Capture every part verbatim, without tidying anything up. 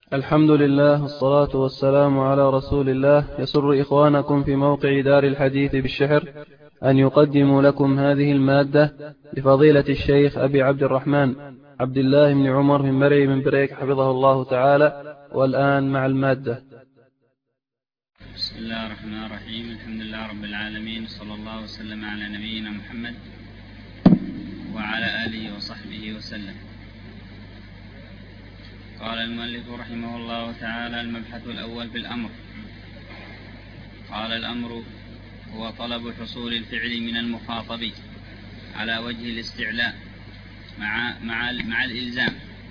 الحمد لله والصلاة والسلام على رسول الله. يسر إخوانكم في موقع دار الحديث بالشحر أن يقدموا لكم هذه المادة لفضيلة الشيخ أبي عبد الرحمن عبد الله بن عمر بن مري بن بريك حفظه الله تعالى. والآن مع المادة. بسم الله الرحمن الرحيم. الحمد لله رب العالمين، صلى الله وسلم على نبينا محمد وعلى آله وصحبه وسلم. قال المؤلف رحمه الله تعالى: المبحث الأول في الأمر. قال: الأمر هو طلب حصول الفعل من المخاطب على وجه الاستعلاء مع, مع, مع الإلزام.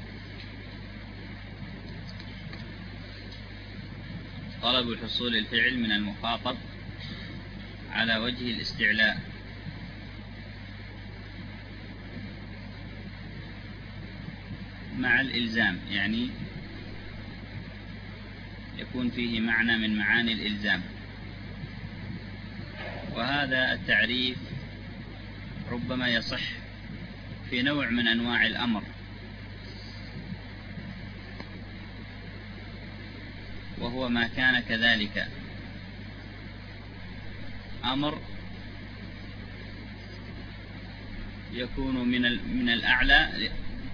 طلب حصول الفعل من المخاطب على وجه الاستعلاء مع الإلزام، يعني يكون فيه معنى من معاني الإلزام. وهذا التعريف ربما يصح في نوع من أنواع الأمر، وهو ما كان كذلك. أمر يكون من من الأعلى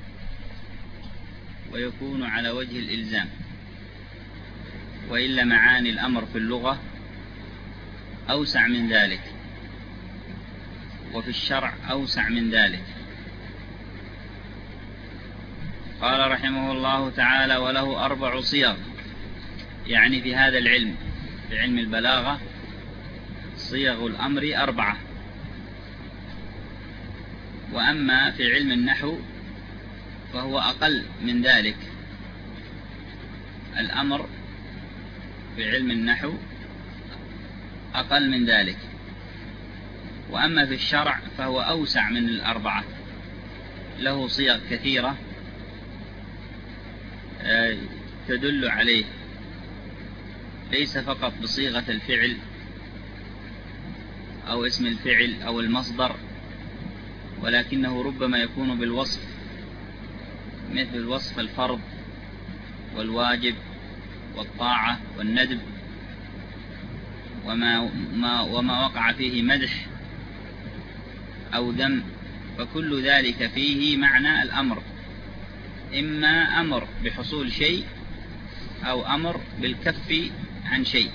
ويكون على وجه الإلزام، وإلا معاني الأمر في اللغة أوسع من ذلك، وفي الشرع أوسع من ذلك. قال رحمه الله تعالى: وله أربع صيغ، يعني في هذا العلم، في علم البلاغة، صيغ الأمر أربعة. وأما في علم النحو فهو أقل من ذلك. الأمر في علم النحو أقل من ذلك. وأما في الشرع فهو أوسع من الأربعة، له صيغ كثيرة تدل عليه، ليس فقط بصيغة الفعل أو اسم الفعل أو المصدر، ولكنه ربما يكون بالوصف، مثل وصف الفرض والواجب والطاعة والندب، وما, ما وما وقع فيه مدح أو ذم، فكل ذلك فيه معنى الأمر، إما أمر بحصول شيء أو أمر بالكف عن شيء،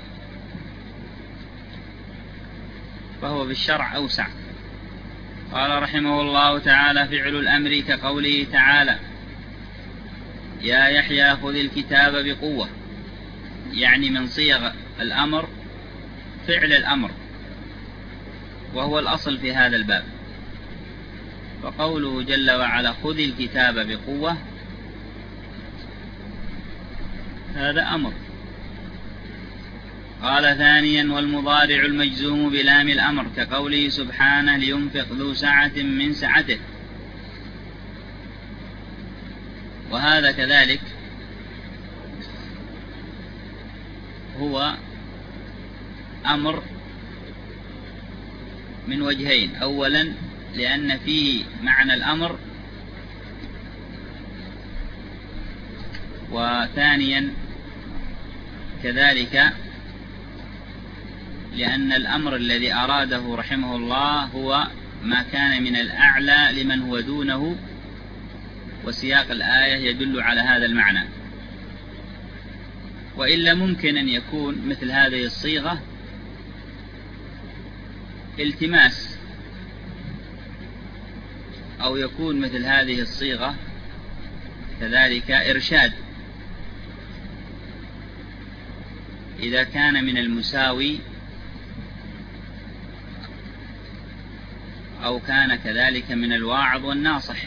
فهو بالشرع أوسع. قال رحمه الله تعالى: فعل الأمر كقوله تعالى: يا يحيى خذ الكتاب بقوة، يعني من صيغ الأمر فعل الأمر، وهو الأصل في هذا الباب. فقوله جل وعلا خذ الكتاب بقوة، هذا أمر. قال ثانيا: والمضارع المجزوم بلام الأمر كقوله سبحانه لينفق ذو سعة من سعته، وهذا كذلك هو أمر من وجهين: أولا لأن فيه معنى الأمر، وثانيا كذلك لأن الأمر الذي أراده رحمه الله هو ما كان من الأعلى لمن هو دونه، وسياق الآية يدل على هذا المعنى. وإلا ممكن أن يكون مثل هذه الصيغة التماس، أو يكون مثل هذه الصيغة كذلك إرشاد، إذا كان من المساوي، أو كان كذلك من الواعظ والناصح.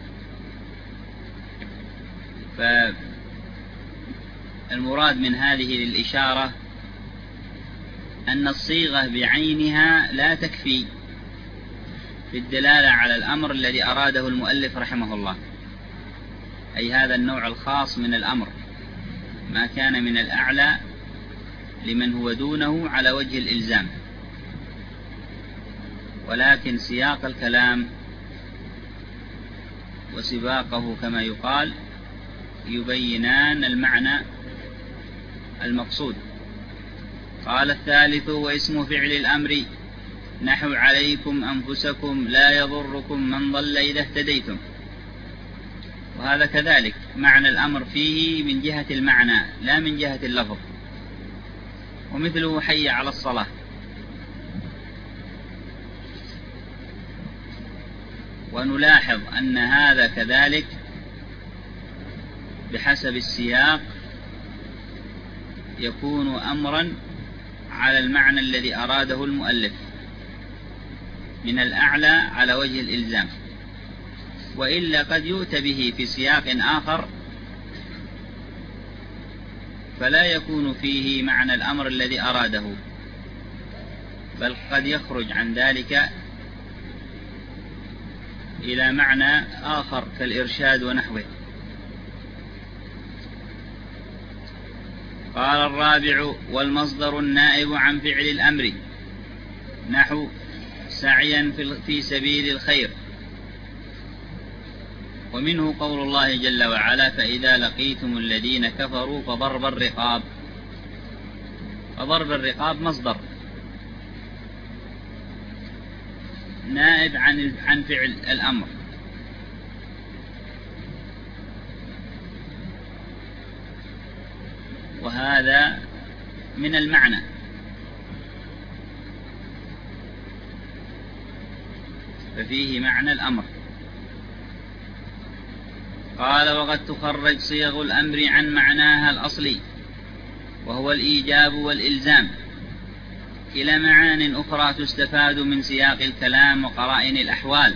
فالمراد من هذه الإشارة أن الصيغة بعينها لا تكفي في الدلالة على الأمر الذي أراده المؤلف رحمه الله، أي هذا النوع الخاص من الأمر، ما كان من الأعلى لمن هو دونه على وجه الإلزام. ولكن سياق الكلام وسباقه كما يقال يبينان المعنى المقصود. قال الثالث واسم فعل الأمر نحو عليكم أنفسكم لا يضركم من ضل إذا اهتديتم، وهذا كذلك معنى الأمر فيه من جهة المعنى لا من جهة اللفظ، ومثله حي على الصلاة. ونلاحظ أن هذا كذلك بحسب السياق يكون أمرا على المعنى الذي أراده المؤلف من الأعلى على وجه الإلزام، وإلا قد يؤتى به في سياق آخر فلا يكون فيه معنى الأمر الذي أراده، بل قد يخرج عن ذلك إلى معنى آخر كالإرشاد ونحوه. قال الرابع والمصدر النائب عن فعل الأمر نحو سعيا في سبيل الخير، ومنه قول الله جل وعلا فإذا لقيتم الذين كفروا فضرب الرقاب. فضرب الرقاب مصدر نائب عن عن فعل الأمر، وهذا من المعنى. ففيه معنى الأمر. قال وقد تخرج صيغ الأمر عن معناها الأصلي وهو الإيجاب والإلزام إلى معان أخرى تستفاد من سياق الكلام وقرائن الأحوال.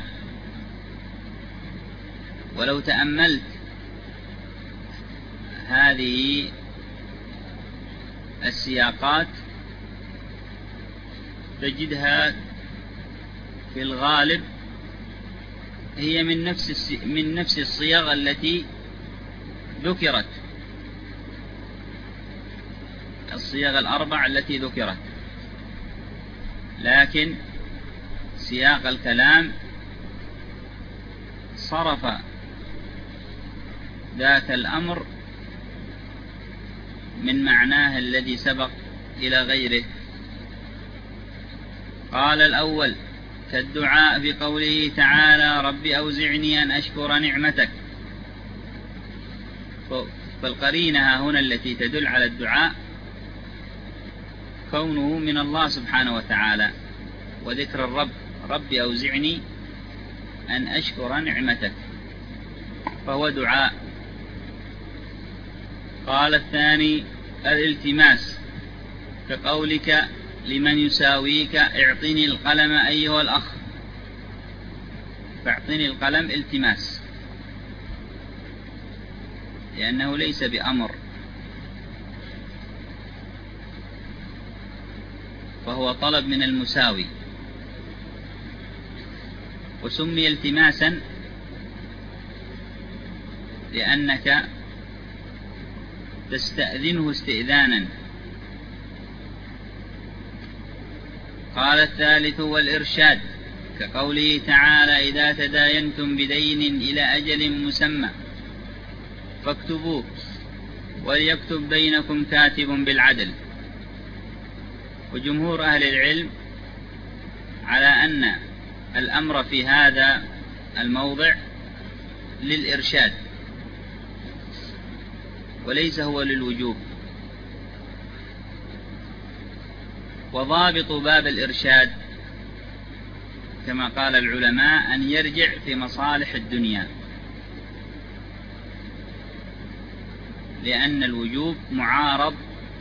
ولو تأملت هذه السياقات تجدها في الغالب هي من نفس من نفس الصيغ التي ذكرت، الصيغ الأربع التي ذكرت، لكن سياق الكلام صرف ذاك الأمر من معناه الذي سبق إلى غيره. قال الأول كالدعاء بقوله تعالى رب أوزعني أن أشكر نعمتك، فالقرينة هنا التي تدل على الدعاء كونه من الله سبحانه وتعالى، وذكر الرب رب أوزعني أن أشكر نعمتك فهو دعاء. قال الثاني الالتماس كقولك لمن يساويك اعطني القلم أيها الأخ، فاعطني القلم التماس لأنه ليس بأمر، فهو طلب من المساوي. وسمي التماسا لأنك تستأذنه استئذانا. قال الثالث والإرشاد كقوله تعالى إذا تداينتم بدين إلى أجل مسمى فاكتبوه وليكتب بينكم كاتب بالعدل. وجمهور أهل العلم على أن الأمر في هذا الموضع للإرشاد وليس هو للوجوب. وضابط باب الإرشاد كما قال العلماء أن يرجع في مصالح الدنيا، لأن الوجوب معارض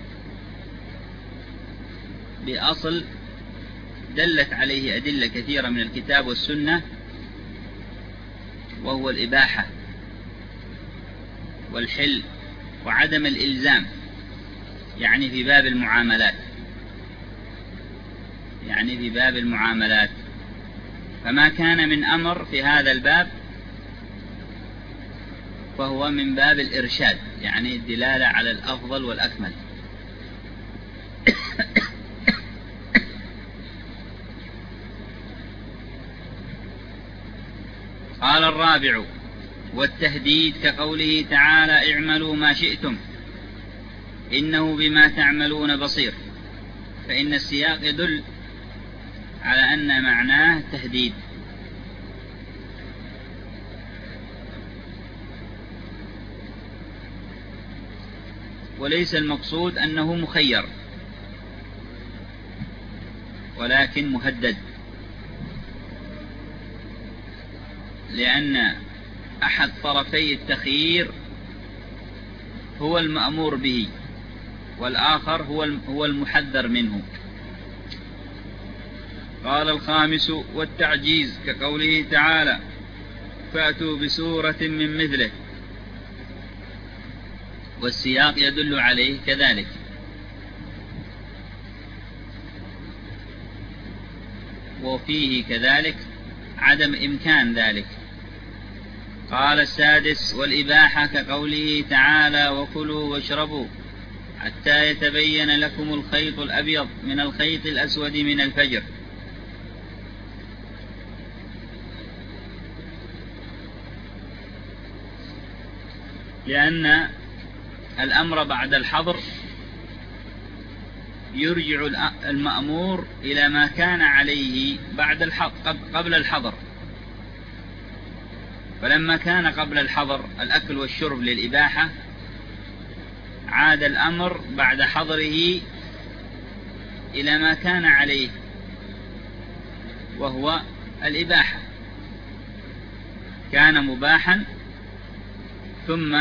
بأصل دلت عليه أدلة كثيرة من الكتاب والسنة، وهو الإباحة والحل وعدم الإلزام، يعني في باب المعاملات يعني في باب المعاملات فما كان من أمر في هذا الباب فهو من باب الإرشاد، يعني الدلالة على الأفضل والأكمل. قال الرابع والتهديد كقوله تعالى اعملوا ما شئتم إنه بما تعملون بصير، فإن السياق يدل على أن معناه التهديد. وليس المقصود أنه مخير ولكن مهدد، لأن أحد طرفي التخيير هو المأمور به والآخر هو المحذر منه. قال الخامس والتعجيز كقوله تعالى فأتوا بسورة من مثله، والسياق يدل عليه كذلك. وفيه كذلك عدم إمكان ذلك. قال السادس والإباحة كقوله تعالى وكلوا واشربوا حتى يتبين لكم الخيط الأبيض من الخيط الأسود من الفجر. لأن الأمر بعد الحظر يرجع المأمور إلى ما كان عليه بعد الحظر قبل الحظر، فلما كان قبل الحظر الأكل والشرب للإباحة عاد الأمر بعد حظره إلى ما كان عليه وهو الإباحة. كان مباحا ثم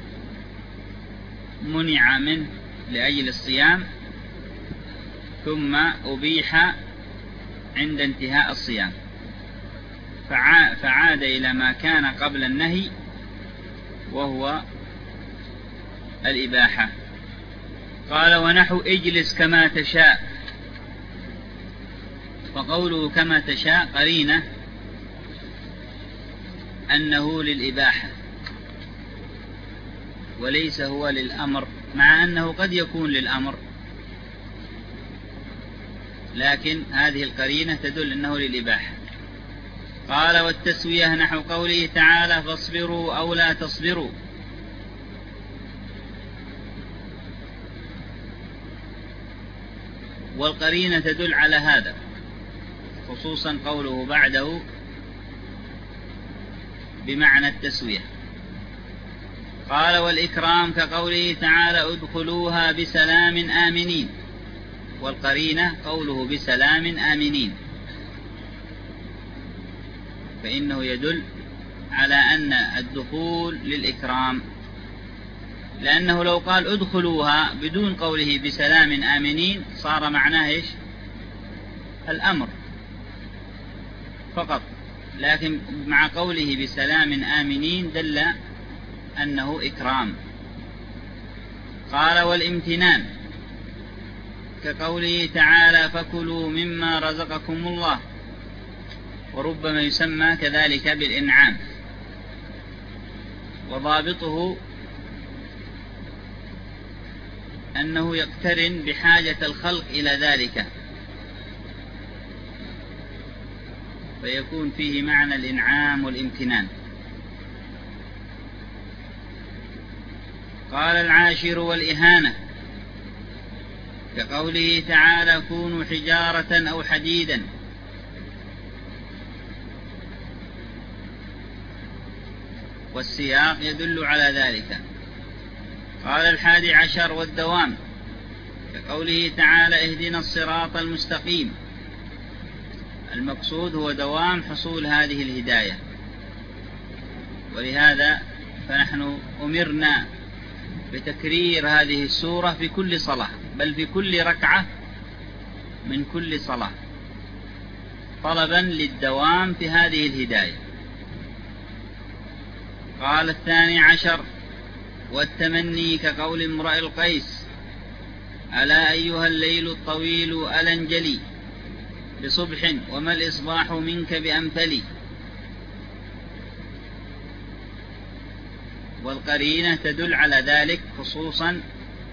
منع منه لأجل الصيام ثم أبيح عند انتهاء الصيام، فعاد إلى ما كان قبل النهي وهو الإباحة. قال ونحو اجلس كما تشاء، وقوله كما تشاء قرينة أنه للإباحة وليس هو للأمر، مع أنه قد يكون للأمر، لكن هذه القرينة تدل أنه للإباحة. قال والتسوية نحو قوله تعالى فاصبروا أو لا تصبروا، والقرينة تدل على هذا، خصوصا قوله بعده بمعنى التسوية. قال والإكرام كقوله تعالى ادخلوها بسلام آمنين، والقرينة قوله بسلام آمنين، فإنه يدل على أن الدخول للإكرام، لأنه لو قال ادخلوها بدون قوله بسلام آمنين صار معناه إيش؟ الأمر فقط، لكن مع قوله بسلام آمنين دل أنه إكرام. قال والامتنان كقوله تعالى فكلوا مما رزقكم الله، وربما يسمى كذلك بالإنعام، وضابطه أنه يقترن بحاجة الخلق إلى ذلك، فيكون فيه معنى الإنعام والامتنان. قال العاشر والإهانة كقوله تعالى كونوا حجارة أو حديدا، والسياق يدل على ذلك. قال الحادي عشر والدوام كقوله تعالى اهدنا الصراط المستقيم، المقصود هو دوام حصول هذه الهداية، ولهذا فنحن أمرنا بتكرير هذه السورة في كل صلاة، بل في كل ركعة من كل صلاة، طلبا للدوام في هذه الهداية. قال الثاني عشر والتمني كقول امرئ القيس ألا أيها الليل الطويل ألا انجلي بصبح وما الإصباح منك بأمثلي، والقرينة تدل على ذلك، خصوصا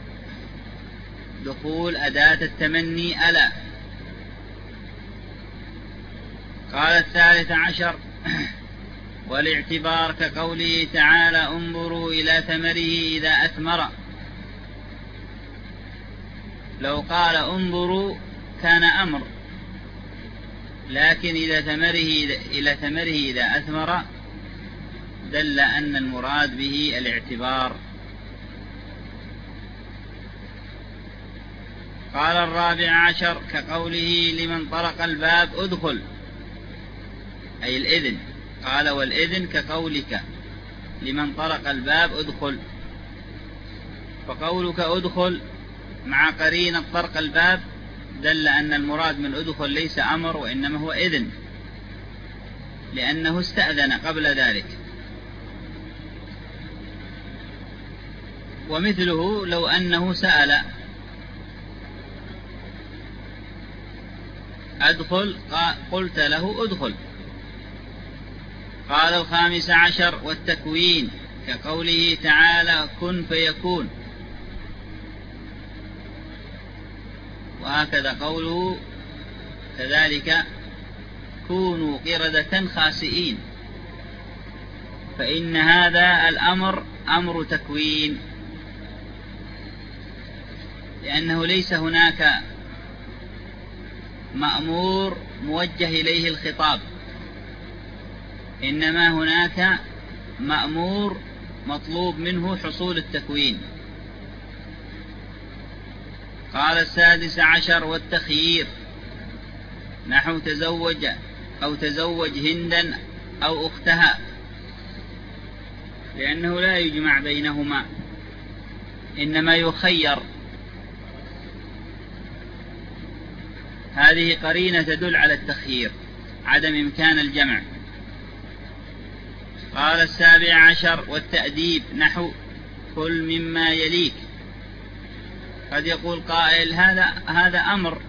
دخول أداة التمني ألا. قال الثالث عشر والاعتبار كقوله تعالى انظروا إلى ثمره إذا أثمر. لو قال انظروا كان أمر، لكن إلى ثمره إلى ثمره إذا أثمر دل أن المراد به الاعتبار. قال الرابع عشر كقوله لمن طرق الباب ادخل، أي الإذن. قال والإذن كقولك لمن طرق الباب ادخل، فقولك ادخل مع قرينة طرق الباب دل أن المراد من ادخل ليس أمر وإنما هو إذن، لأنه استأذن قبل ذلك. ومثله لو أنه سأل أدخل قلت له أدخل. قال الخامس عشر والتكوين كقوله تعالى كن فيكون، وهكذا قوله كذلك كونوا قردة خاسئين، فإن هذا الأمر أمر تكوين، لأنه ليس هناك مأمور موجه إليه الخطاب، إنما هناك مأمور مطلوب منه حصول التكوين. قال السادس عشر والتخيير نحو تزوج أو تزوج هندا أو أختها، لأنه لا يجمع بينهما إنما يخير. هذه قرينة تدل على التخيير، عدم إمكان الجمع. قال السابع عشر والتأديب نحو كل مما يليك. قد يقول قائل هذا هذا أمر،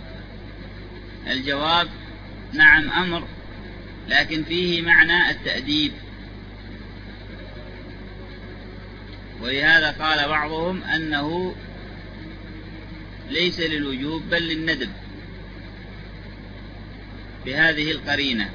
الجواب نعم أمر، لكن فيه معنى التأديب، ولهذا قال بعضهم أنه ليس للوجوب بل للندب بهذه القرينة.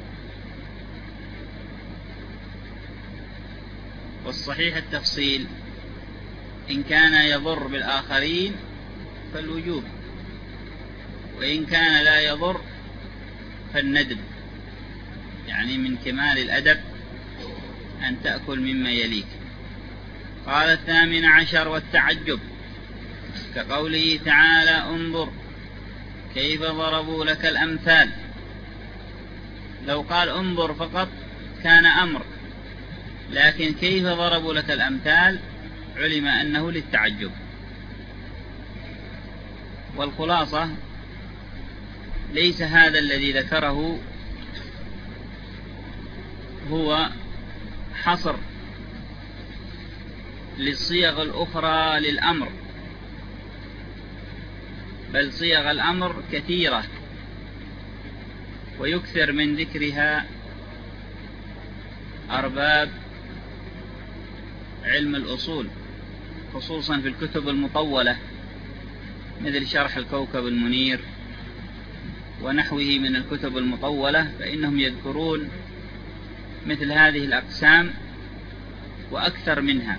والصحيح التفصيل، إن كان يضر بالآخرين فالوجوب، وإن كان لا يضر فالندب، يعني من كمال الأدب أن تأكل مما يليك. قال الثامن عشر والتعجب كقوله تعالى انظر كيف ضربوا لك الأمثال. لو قال انظر فقط كان أمر، لكن كيف ضربوا لك الأمثال علم أنه للتعجب. والخلاصة ليس هذا الذي ذكره هو حصر للصيغ الأخرى للأمر، بل صيغ الأمر كثيرة ويكثر من ذكرها أرباب علم الأصول، خصوصا في الكتب المطولة مثل شرح الكوكب المنير ونحوه من الكتب المطولة، فإنهم يذكرون مثل هذه الأقسام وأكثر منها،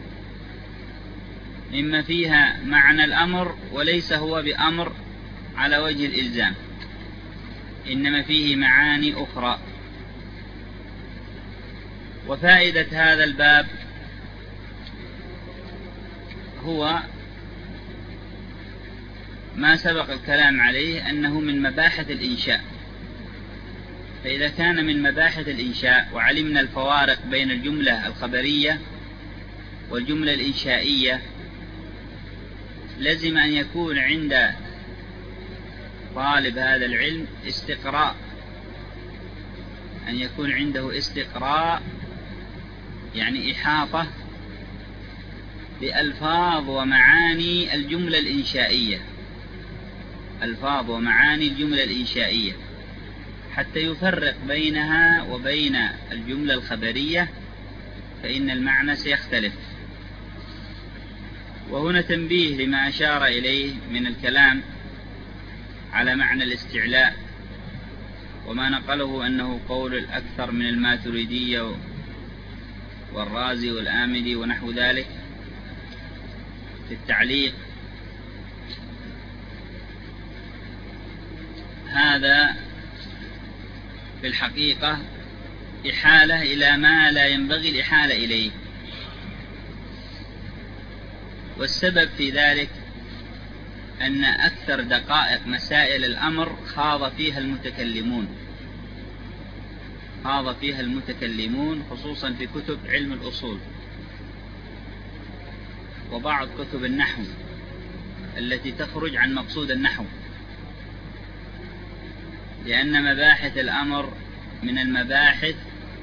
مما فيها معنى الأمر وليس هو بأمر على وجه الإلزام، إنما فيه معاني أخرى. وفائدة هذا الباب هو ما سبق الكلام عليه أنه من مباحث الإنشاء، فإذا كان من مباحث الإنشاء وعلمنا الفوارق بين الجملة الخبرية والجملة الإنشائية، لازم أن يكون عند طالب هذا العلم استقراء، أن يكون عنده استقراء يعني إحاطة بألفاظ ومعاني الجملة الإنشائية، ألفاظ ومعاني الجملة الإنشائية، حتى يفرق بينها وبين الجملة الخبرية، فإن المعنى سيختلف. وهنا تنبيه لما أشار إليه من الكلام على معنى الاستعلاء وما نقله أنه قول الأكثر من الماتريدية والرازي والآمدي ونحو ذلك في التعليق، هذا في الحقيقة إحالة إلى ما لا ينبغي الإحالة إليه. والسبب في ذلك أن أكثر دقائق مسائل الأمر خاض فيها المتكلمون خاض فيها المتكلمون خصوصا في كتب علم الأصول وبعض كتب النحو التي تخرج عن مقصود النحو، لأن مباحث الأمر من المباحث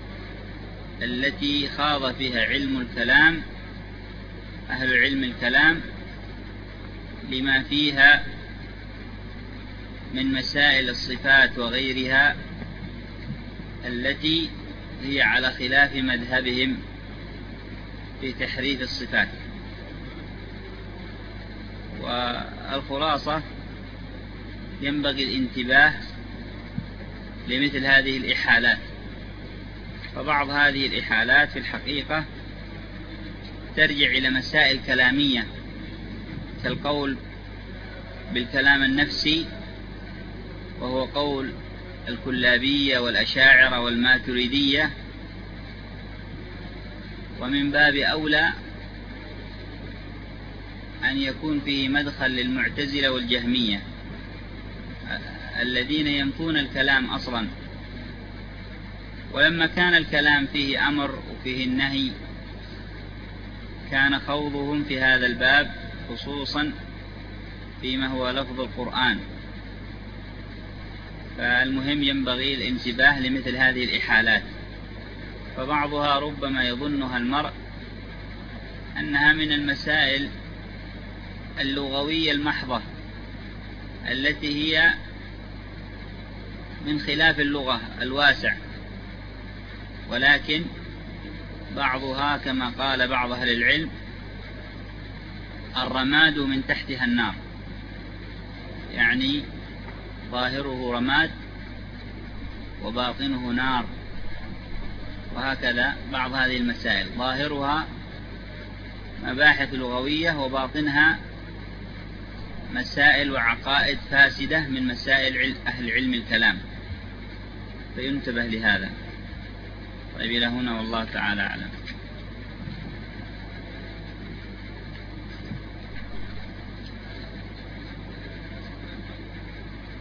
التي خاض فيها علم الكلام أهل علم الكلام لما فيها من مسائل الصفات وغيرها التي هي على خلاف مذهبهم في تحريف الصفات. والخلاصة ينبغي الانتباه لمثل هذه الإحالات. فبعض هذه الإحالات في الحقيقة ترجع إلى مسائل كلامية كالقول بالكلام النفسي، وهو قول الكلابية والأشاعرة والماتريدية، ومن باب أولى أن يكون فيه مدخل للمعتزلة والجهمية الذين ينفون الكلام أصلا. ولما كان الكلام فيه أمر وفيه النهي كان خوضهم في هذا الباب خصوصا فيما هو لفظ القرآن. فالمهم ينبغي الانتباه لمثل هذه الإحالات، فبعضها ربما يظنها المرء أنها من المسائل اللغوية المحضة التي هي من خلاف اللغة الواسع، ولكن بعضها كما قال بعض أهل العلم الرماد من تحتها النار، يعني ظاهره رماد وباطنه نار. وهكذا بعض هذه المسائل ظاهرها مباحث لغوية وباطنها مسائل وعقائد فاسدة من مسائل أهل علم الكلام، فينتبه لهذا. طيب إلى هنا والله تعالى أعلم.